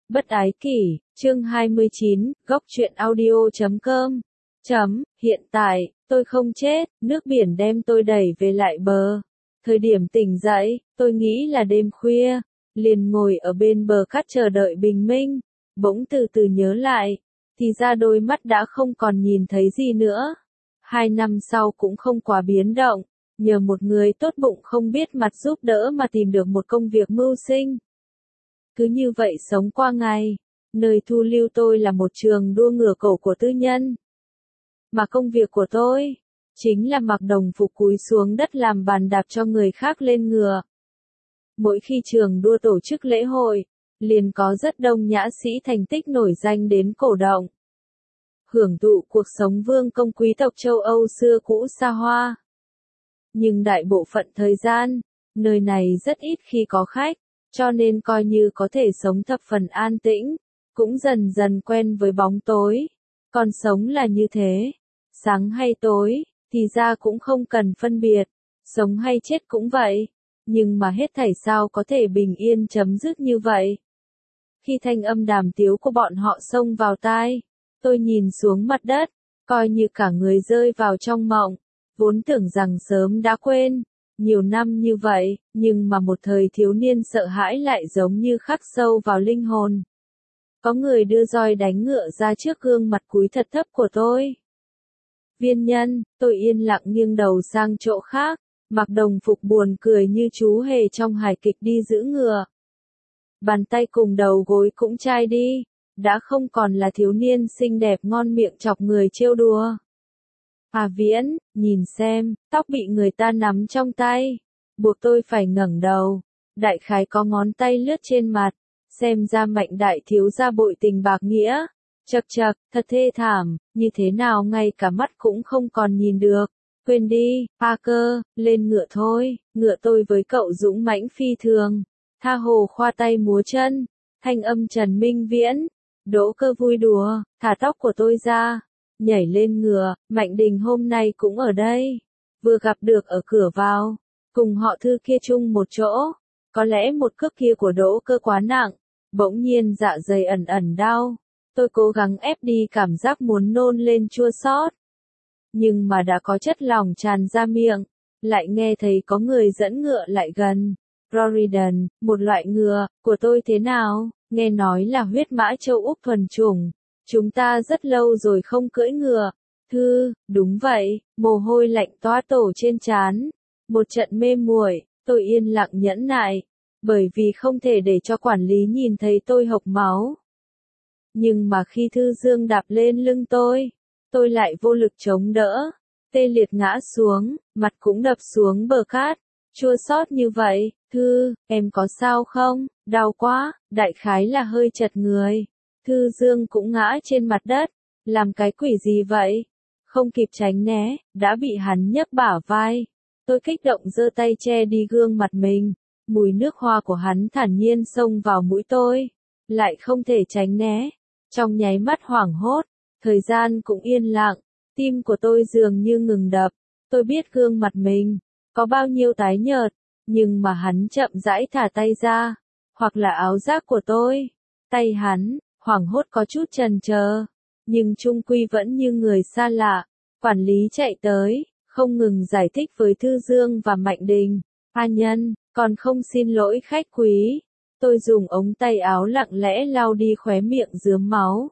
Bất ái kỷ, chương 29, góc truyện audio.com. Hiện tại, tôi không chết, nước biển đem tôi đẩy về lại bờ. Thời điểm tỉnh dậy, tôi nghĩ là đêm khuya, liền ngồi ở bên bờ cát chờ đợi bình minh, bỗng từ từ nhớ lại, thì ra đôi mắt đã không còn nhìn thấy gì nữa. 2 năm sau cũng không quá biến động, nhờ một người tốt bụng không biết mặt giúp đỡ mà tìm được một công việc mưu sinh. Cứ như vậy sống qua ngày, nơi thu lưu tôi là một trường đua ngựa cổ của tư nhân. Mà công việc của tôi, chính là mặc đồng phục cúi xuống đất làm bàn đạp cho người khác lên ngựa. Mỗi khi trường đua tổ chức lễ hội, liền có rất đông nhã sĩ thành tích nổi danh đến cổ động. Hưởng thụ cuộc sống vương công quý tộc châu Âu xưa cũ xa hoa. Nhưng đại bộ phận thời gian, nơi này rất ít khi có khách, cho nên coi như có thể sống thập phần an tĩnh, cũng dần dần quen với bóng tối. Còn sống là như thế, sáng hay tối, thì ra cũng không cần phân biệt, sống hay chết cũng vậy, nhưng mà hết thảy sao có thể bình yên chấm dứt như vậy. Khi thanh âm đàm tiếu của bọn họ xông vào tai, tôi nhìn xuống mặt đất, coi như cả người rơi vào trong mộng, vốn tưởng rằng sớm đã quên. Nhiều năm như vậy, nhưng mà một thời thiếu niên sợ hãi lại giống như khắc sâu vào linh hồn. Có người đưa roi đánh ngựa ra trước gương mặt cúi thật thấp của tôi. Viên nhân, tôi yên lặng nghiêng đầu sang chỗ khác, mặc đồng phục buồn cười như chú hề trong hài kịch đi giữ ngựa. Bàn tay cùng đầu gối cũng chai đi, đã không còn là thiếu niên xinh đẹp ngon miệng chọc người trêu đùa. Hà Viễn, nhìn xem, tóc bị người ta nắm trong tay, buộc tôi phải ngẩng đầu, đại khái có ngón tay lướt trên mặt, xem ra Mạnh đại thiếu gia bội tình bạc nghĩa, chậc chậc, thật thê thảm, như thế nào ngay cả mắt cũng không còn nhìn được. Quên đi, Parker, lên ngựa thôi, ngựa tôi với cậu dũng mãnh phi thường, tha hồ khoa tay múa chân, thanh âm Trần Minh Viễn, Đỗ Cơ vui đùa, thả tóc của tôi ra. Nhảy lên ngựa, Mạnh Đình hôm nay cũng ở đây. Vừa gặp được ở cửa vào. Cùng họ Thư kia chung một chỗ. Có lẽ một cước kia của Đỗ Cơ quá nặng. Bỗng nhiên dạ dày ẩn ẩn đau. Tôi cố gắng ép đi cảm giác muốn nôn lên chua xót. Nhưng mà đã có chất lỏng tràn ra miệng. Lại nghe thấy có người dẫn ngựa lại gần. Floridan, một loại ngựa, của tôi thế nào? Nghe nói là huyết mã châu Úc thuần chủng. Chúng ta rất lâu rồi không cưỡi ngựa. Thư, đúng vậy, mồ hôi lạnh toát tổ trên trán. Một trận mê muội, tôi yên lặng nhẫn nại, bởi vì không thể để cho quản lý nhìn thấy tôi hộc máu. Nhưng mà khi Thư Dương đạp lên lưng tôi lại vô lực chống đỡ, tê liệt ngã xuống, mặt cũng đập xuống bờ cát. Chua xót như vậy, Thư, em có sao không? Đau quá, đại khái là hơi chật người. Thư Dương cũng ngã trên mặt đất, làm cái quỷ gì vậy? Không kịp tránh né, đã bị hắn nhấc bả vai. Tôi kích động giơ tay che đi gương mặt mình, mùi nước hoa của hắn thản nhiên xông vào mũi tôi, lại không thể tránh né. Trong nháy mắt hoảng hốt, thời gian cũng yên lặng, tim của tôi dường như ngừng đập. Tôi biết gương mặt mình có bao nhiêu tái nhợt, nhưng mà hắn chậm rãi thả tay ra, hoặc là áo giáp của tôi, tay hắn hoảng hốt có chút chần chờ, nhưng chung quy vẫn như người xa lạ. Quản lý chạy tới, không ngừng giải thích với Thư Dương và Mạnh Đình. A Nhân, còn không xin lỗi khách quý. Tôi dùng ống tay áo lặng lẽ lau đi khóe miệng rướm máu.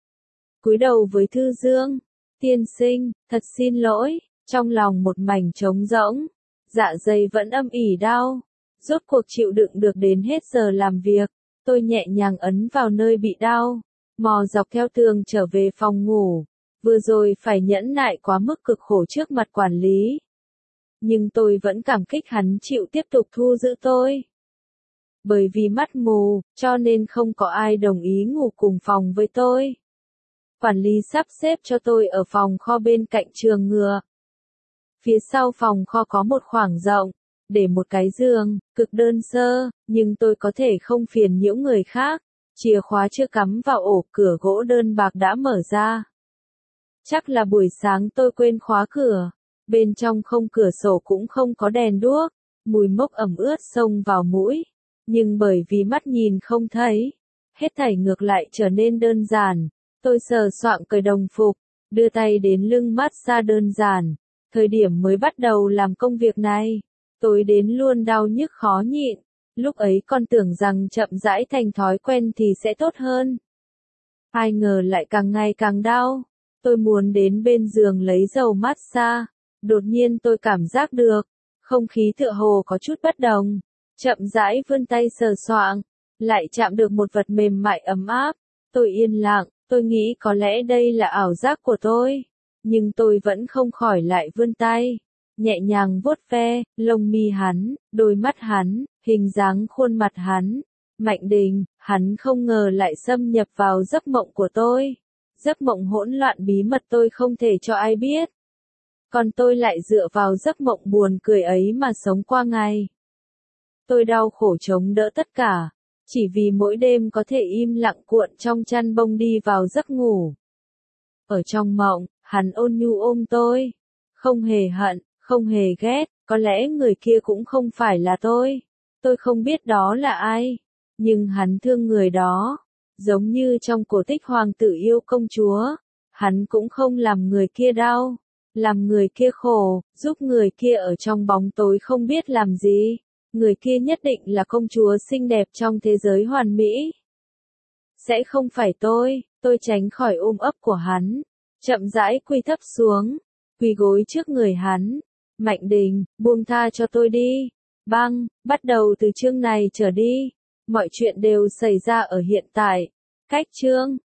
Cúi đầu với Thư Dương. Tiên sinh, thật xin lỗi. Trong lòng một mảnh trống rỗng. Dạ dày vẫn âm ỉ đau. Rốt cuộc chịu đựng được đến hết giờ làm việc. Tôi nhẹ nhàng ấn vào nơi bị đau, mò dọc theo tường trở về phòng ngủ. Vừa rồi phải nhẫn nại quá mức cực khổ trước mặt quản lý. Nhưng tôi vẫn cảm kích hắn chịu tiếp tục thu giữ tôi. Bởi vì mắt mù, cho nên không có ai đồng ý ngủ cùng phòng với tôi. Quản lý sắp xếp cho tôi ở phòng kho bên cạnh trường ngựa. Phía sau phòng kho có một khoảng rộng, để một cái giường, cực đơn sơ, nhưng tôi có thể không phiền nhiễu người khác. Chìa khóa chưa cắm vào ổ, cửa gỗ đơn bạc đã mở ra. Chắc là buổi sáng tôi quên khóa cửa. Bên trong không cửa sổ cũng không có đèn đuốc. Mùi mốc ẩm ướt xông vào mũi. Nhưng bởi vì mắt nhìn không thấy, hết thảy ngược lại trở nên đơn giản. Tôi sờ soạng cởi đồng phục, đưa tay đến lưng massage đơn giản. Thời điểm mới bắt đầu làm công việc này, tôi đến luôn đau nhức khó nhịn. Lúc ấy con tưởng rằng chậm rãi thành thói quen thì sẽ tốt hơn. Ai ngờ lại càng ngày càng đau. Tôi muốn đến bên giường lấy dầu massage. Đột nhiên tôi cảm giác được, không khí tựa hồ có chút bất đồng. Chậm rãi vươn tay sờ soạng, lại chạm được một vật mềm mại ấm áp. Tôi yên lặng, tôi nghĩ có lẽ đây là ảo giác của tôi. Nhưng tôi vẫn không khỏi lại vươn tay. Nhẹ nhàng vuốt ve, lông mi hắn, đôi mắt hắn, hình dáng khuôn mặt hắn. Mạnh Đình, hắn không ngờ lại xâm nhập vào giấc mộng của tôi. Giấc mộng hỗn loạn bí mật tôi không thể cho ai biết. Còn tôi lại dựa vào giấc mộng buồn cười ấy mà sống qua ngày. Tôi đau khổ chống đỡ tất cả, chỉ vì mỗi đêm có thể im lặng cuộn trong chăn bông đi vào giấc ngủ. Ở trong mộng, hắn ôn nhu ôm tôi. Không hề hận, không hề ghét, có lẽ người kia cũng không phải là tôi. Tôi không biết đó là ai, nhưng hắn thương người đó. Giống như trong cổ tích hoàng tử yêu công chúa, hắn cũng không làm người kia đau, làm người kia khổ, giúp người kia ở trong bóng tối không biết làm gì. Người kia nhất định là công chúa xinh đẹp trong thế giới hoàn mỹ. Sẽ không phải tôi tránh khỏi ôm ấp của hắn, chậm rãi quỳ thấp xuống, quỳ gối trước người hắn. Mạnh Đình, buông tha cho tôi đi. Băng, bắt đầu từ chương này trở đi, mọi chuyện đều xảy ra ở hiện tại. Cách chương